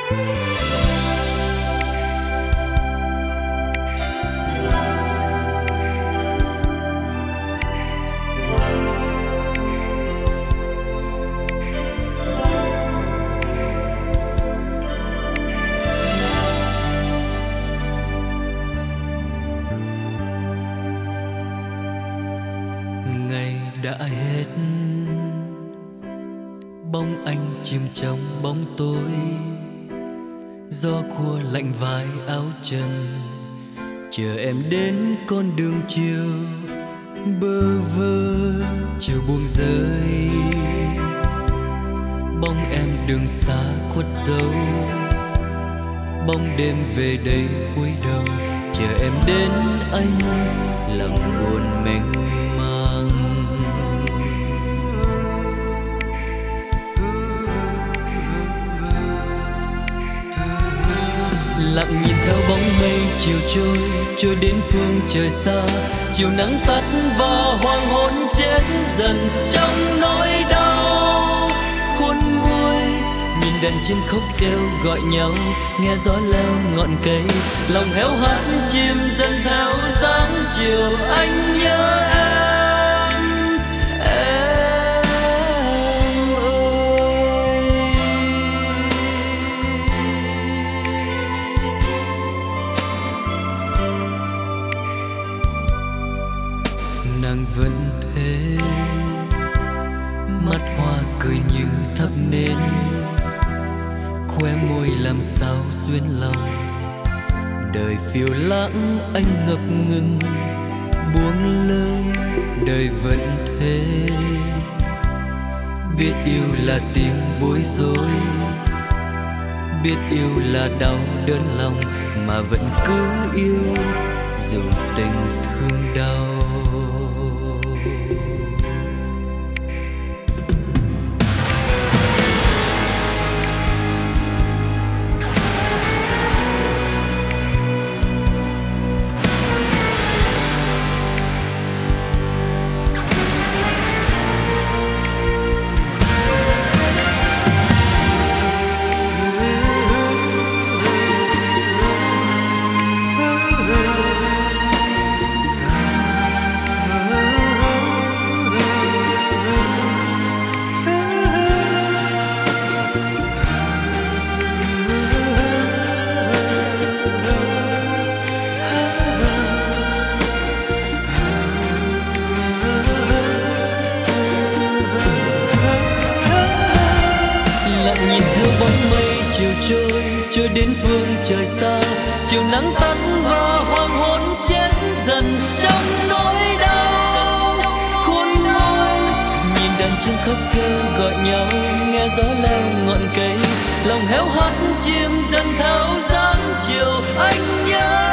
Ngày đã hết, bóng anh chìm trong bóng tối, gió khua lạnh vai áo chân, chờ em đến con đường chiều bơ vơ, chiều buông rơi. Bóng em đường xa khuất dấu, bóng đêm về đây cúi đầu, chờ em đến anh lòng buồn mênh mang. Lặng nhìn theo bóng mây chiều trôi, trôi đến phương trời xa, chiều nắng tắt và hoàng hôn chết dần trong nỗi đau khôn nguôi. Nhìn đàn chim khóc kêu gọi nhau, nghe gió leo ngọn cây, lòng héo hắt chim dần theo dáng chiều. Anh nhớ em ơi. Nàng vẫn thế, mắt hoa cười như thắp nến, khoe môi làm sao xuyên lòng. Đời phiêu lãng anh ngập ngừng buông lời, đời vẫn thế. Biết yêu là tiếng bối rối, biết yêu là đau đớn lòng, mà vẫn cứ yêu dù tình thương đau. Nhìn theo bóng mây chiều trôi, trôi đến phương trời xa, chiều nắng tắt và hoàng hôn chết dần trong nỗi đau khôn nguôi. Nhìn đàn chim khóc kêu gọi nhau, nghe gió leo ngọn cây, lòng héo hắt chim dần theo dáng chiều. Anh nhớ